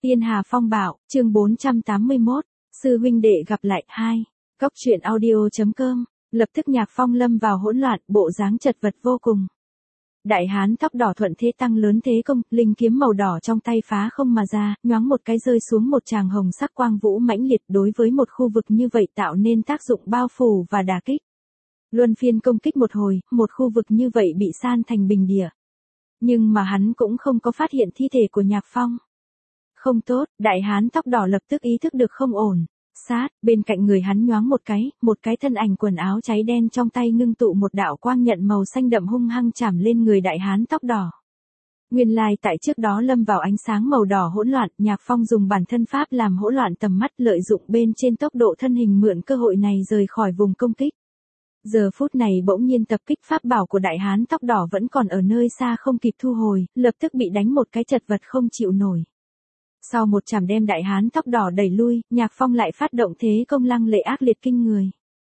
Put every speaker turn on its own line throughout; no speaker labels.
Tiên Hà Phong Bạo, chương 481, sư huynh đệ gặp lại 2. Cóc truyện audio.com, lập tức Nhạc Phong lâm vào hỗn loạn, bộ dáng chật vật vô cùng. Đại hán tóc đỏ thuận thế tăng lớn thế công, linh kiếm màu đỏ trong tay phá không mà ra, nhoáng một cái rơi xuống một tràng hồng sắc quang vũ mãnh liệt, đối với một khu vực như vậy tạo nên tác dụng bao phủ và đả kích. Luân phiên công kích một hồi, một khu vực như vậy bị san thành bình địa. Nhưng mà hắn cũng không có phát hiện thi thể của Nhạc Phong. Không tốt, đại hán tóc đỏ lập tức ý thức được không ổn. Sát, bên cạnh người hắn nhoáng một cái thân ảnh quần áo cháy đen trong tay ngưng tụ một đạo quang nhận màu xanh đậm hung hăng chạm lên người đại hán tóc đỏ. Nguyên lai tại trước đó lâm vào ánh sáng màu đỏ hỗn loạn, Nhạc Phong dùng bản thân pháp làm hỗn loạn tầm mắt, lợi dụng bên trên tốc độ thân hình mượn cơ hội này rời khỏi vùng công kích. Giờ phút này bỗng nhiên tập kích pháp bảo của đại hán tóc đỏ vẫn còn ở nơi xa không kịp thu hồi, lập tức bị đánh một cái chật vật không chịu nổi. Sau một chảm đem đại hán tóc đỏ đẩy lui, Nhạc Phong lại phát động thế công lăng lệ ác liệt kinh người.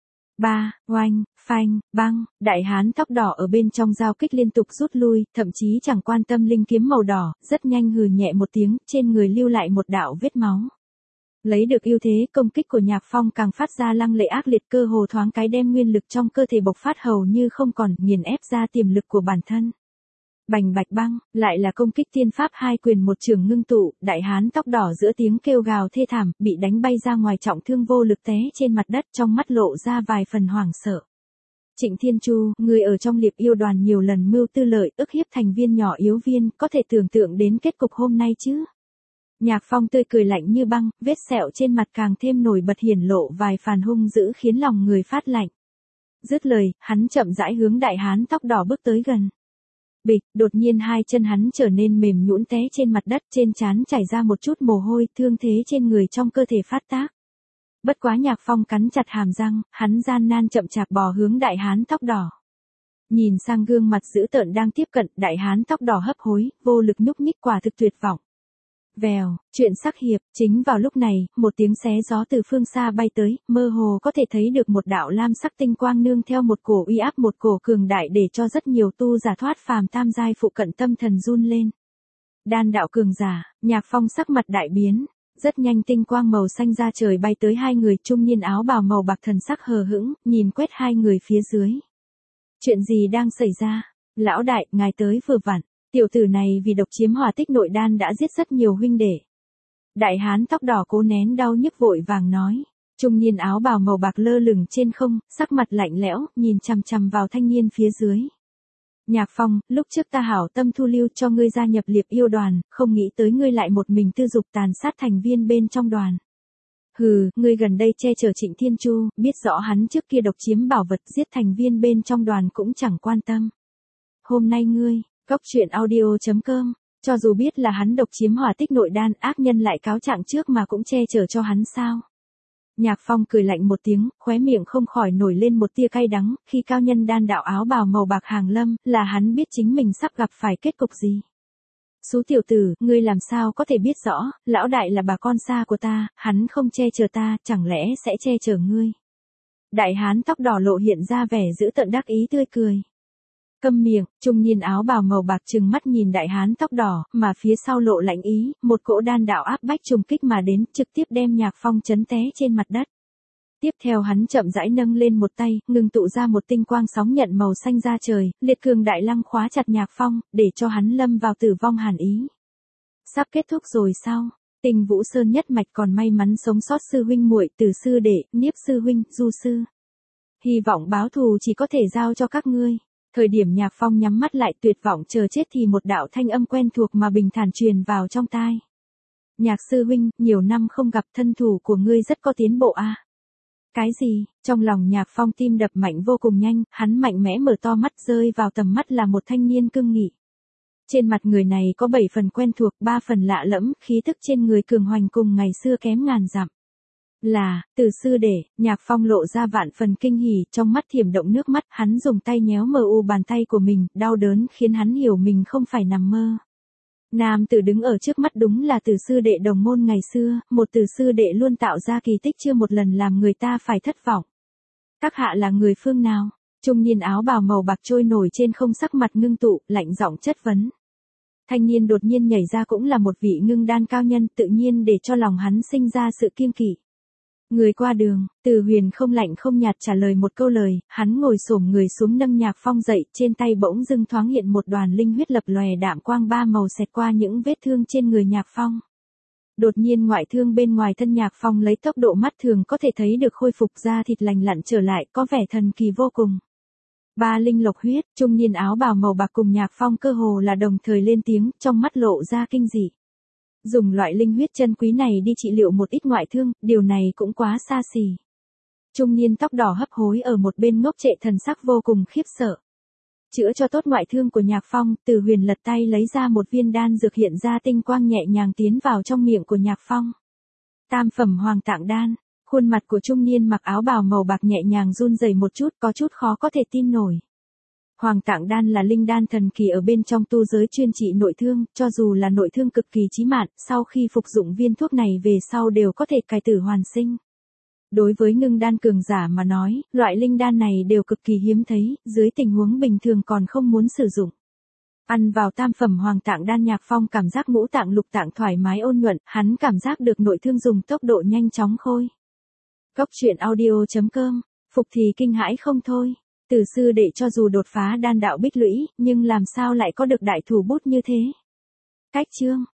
Oanh, phanh, băng, đại hán tóc đỏ ở bên trong giao kích liên tục rút lui, thậm chí chẳng quan tâm linh kiếm màu đỏ, rất nhanh hừ nhẹ một tiếng, trên người lưu lại một đạo vết máu. Lấy được ưu thế, công kích của Nhạc Phong càng phát ra lăng lệ ác liệt, cơ hồ thoáng cái đem nguyên lực trong cơ thể bộc phát hầu như không còn, nghiền ép ra tiềm lực của bản thân. Bành bạch băng, lại là công kích tiên pháp hai quyền một trường ngưng tụ, đại hán tóc đỏ giữa tiếng kêu gào thê thảm, bị đánh bay ra ngoài trọng thương vô lực té trên mặt đất, trong mắt lộ ra vài phần hoảng sợ. Trịnh Thiên Chu, người ở trong liệp yêu đoàn nhiều lần mưu tư lợi, ức hiếp thành viên nhỏ yếu viên, có thể tưởng tượng đến kết cục hôm nay chứ? Nhạc Phong tươi cười lạnh như băng, vết sẹo trên mặt càng thêm nổi bật, hiển lộ vài phần hung dữ khiến lòng người phát lạnh. Dứt lời, hắn chậm rãi hướng đại hán tóc đỏ bước tới gần. Bịch, đột nhiên hai chân hắn trở nên mềm nhũn té trên mặt đất, trên trán chảy ra một chút mồ hôi, thương thế trên người trong cơ thể phát tác. Bất quá Nhạc Phong cắn chặt hàm răng, hắn gian nan chậm chạp bò hướng đại hán tóc đỏ. Nhìn sang gương mặt dữ tợn đang tiếp cận, đại hán tóc đỏ hấp hối, vô lực nhúc nhích, quả thực tuyệt vọng. Vèo, chuyện sắc hiệp, chính vào lúc này, một tiếng xé gió từ phương xa bay tới, mơ hồ có thể thấy được một đạo lam sắc tinh quang nương theo một cổ uy áp, một cổ cường đại để cho rất nhiều tu giả thoát phàm tam giai phụ cận tâm thần run lên. Đan đạo cường giả, Nhạc Phong sắc mặt đại biến, rất nhanh tinh quang màu xanh ra trời bay tới hai người, trung niên áo bào màu bạc thần sắc hờ hững, nhìn quét hai người phía dưới. Chuyện gì đang xảy ra? Lão đại, ngài tới vừa vặn. Tiểu tử này vì độc chiếm hỏa tích nội đan đã giết rất nhiều huynh đệ. Đại hán tóc đỏ cố nén đau nhức vội vàng nói. Trung niên áo bào màu bạc lơ lửng trên không, sắc mặt lạnh lẽo, nhìn chằm chằm vào thanh niên phía dưới. Nhạc Phong, lúc trước ta hảo tâm thu lưu cho ngươi gia nhập liệp yêu đoàn, không nghĩ tới ngươi lại một mình tư dục tàn sát thành viên bên trong đoàn. Hừ, ngươi gần đây che chở Trịnh Thiên Chu, biết rõ hắn trước kia độc chiếm bảo vật, giết thành viên bên trong đoàn cũng chẳng quan tâm. Hôm nay ngươi, Cóc truyện audio.com, cho dù biết là hắn độc chiếm hỏa tích nội đan, ác nhân lại cáo trạng trước mà cũng che chở cho hắn sao? Nhạc Phong cười lạnh một tiếng, khóe miệng không khỏi nổi lên một tia cay đắng, khi cao nhân đan đạo áo bào màu bạc hàng lâm, là hắn biết chính mình sắp gặp phải kết cục gì. Xú tiểu tử, ngươi làm sao có thể biết rõ, lão đại là bà con xa của ta, hắn không che chở ta, chẳng lẽ sẽ che chở ngươi? Đại hán tóc đỏ lộ hiện ra vẻ dữ tợn đắc ý tươi cười. Câm miệng, trung niên áo bào màu bạc trừng mắt nhìn đại hán tóc đỏ, mà phía sau lộ lạnh ý, một cỗ đan đạo áp bách trùng kích mà đến, trực tiếp đem Nhạc Phong chấn té trên mặt đất. Tiếp theo hắn chậm rãi nâng lên một tay, ngưng tụ ra một tinh quang sóng nhận màu xanh ra trời, liệt cường đại lăng khóa chặt Nhạc Phong, để cho hắn lâm vào tử vong hàn ý. Sắp kết thúc rồi sao? Tình Vũ Sơn nhất mạch còn may mắn sống sót sư huynh muội, Từ sư đệ, Niếp sư huynh, Du sư. Hy vọng báo thù chỉ có thể giao cho các ngươi. Thời điểm Nhạc Phong nhắm mắt lại tuyệt vọng chờ chết thì một đạo thanh âm quen thuộc mà bình thản truyền vào trong tai. Nhạc sư huynh, nhiều năm không gặp, thân thủ của ngươi rất có tiến bộ a. Cái gì? Trong lòng Nhạc Phong tim đập mạnh vô cùng nhanh, hắn mạnh mẽ mở to mắt, rơi vào tầm mắt là một thanh niên cương nghị. Trên mặt người này có 7 phần quen thuộc, 3 phần lạ lẫm, khí thức trên người cường hoành cùng ngày xưa kém ngàn dặm. Là, Từ sư đệ, Nhạc Phong lộ ra vạn phần kinh hỉ, trong mắt thiểm động nước mắt, hắn dùng tay nhéo mờ u bàn tay của mình, đau đớn khiến hắn hiểu mình không phải nằm mơ. Nam tử đứng ở trước mắt đúng là Từ sư đệ đồng môn ngày xưa, một Từ sư đệ luôn tạo ra kỳ tích chưa một lần làm người ta phải thất vọng. Các hạ là người phương nào? Trung niên áo bào màu bạc trôi nổi trên không, sắc mặt ngưng tụ, lạnh giọng chất vấn. Thanh niên đột nhiên nhảy ra cũng là một vị ngưng đan cao nhân, tự nhiên để cho lòng hắn sinh ra sự kiêng kỵ. Người qua đường, Từ Huyền không lạnh không nhạt trả lời một câu lời, hắn ngồi xổm người xuống nâng Nhạc Phong dậy, trên tay bỗng dưng thoáng hiện một đoàn linh huyết lập lòe đạm quang ba màu xẹt qua những vết thương trên người Nhạc Phong. Đột nhiên ngoại thương bên ngoài thân Nhạc Phong lấy tốc độ mắt thường có thể thấy được khôi phục ra thịt lành lặn trở lại, có vẻ thần kỳ vô cùng. Ba linh lộc huyết, trung niên áo bào màu bạc cùng Nhạc Phong cơ hồ là đồng thời lên tiếng, trong mắt lộ ra kinh dị. Dùng loại linh huyết chân quý này đi trị liệu một ít ngoại thương, điều này cũng quá xa xỉ. Trung niên tóc đỏ hấp hối ở một bên ngốc trệ thần sắc vô cùng khiếp sợ. Chữa cho tốt ngoại thương của Nhạc Phong, Từ Huyền lật tay lấy ra một viên đan dược hiện ra tinh quang nhẹ nhàng tiến vào trong miệng của Nhạc Phong. Tam phẩm hoàng tạng đan, khuôn mặt của trung niên mặc áo bào màu bạc nhẹ nhàng run rẩy một chút, có chút khó có thể tin nổi. Hoàng tạng đan là linh đan thần kỳ ở bên trong tu giới chuyên trị nội thương, cho dù là nội thương cực kỳ chí mạng, sau khi phục dụng viên thuốc này về sau đều có thể cải tử hoàn sinh. Đối với ngưng đan cường giả mà nói, loại linh đan này đều cực kỳ hiếm thấy, dưới tình huống bình thường còn không muốn sử dụng. Ăn vào tam phẩm hoàng tạng đan, Nhạc Phong cảm giác ngũ tạng lục tạng thoải mái ôn nhuận, hắn cảm giác được nội thương dùng tốc độ nhanh chóng khôi. Cốc truyện audio.com, phục thì kinh hãi không thôi. Từ sư đệ cho dù đột phá đan đạo bích lũy, nhưng làm sao lại có được đại thủ bút như thế? Cách chương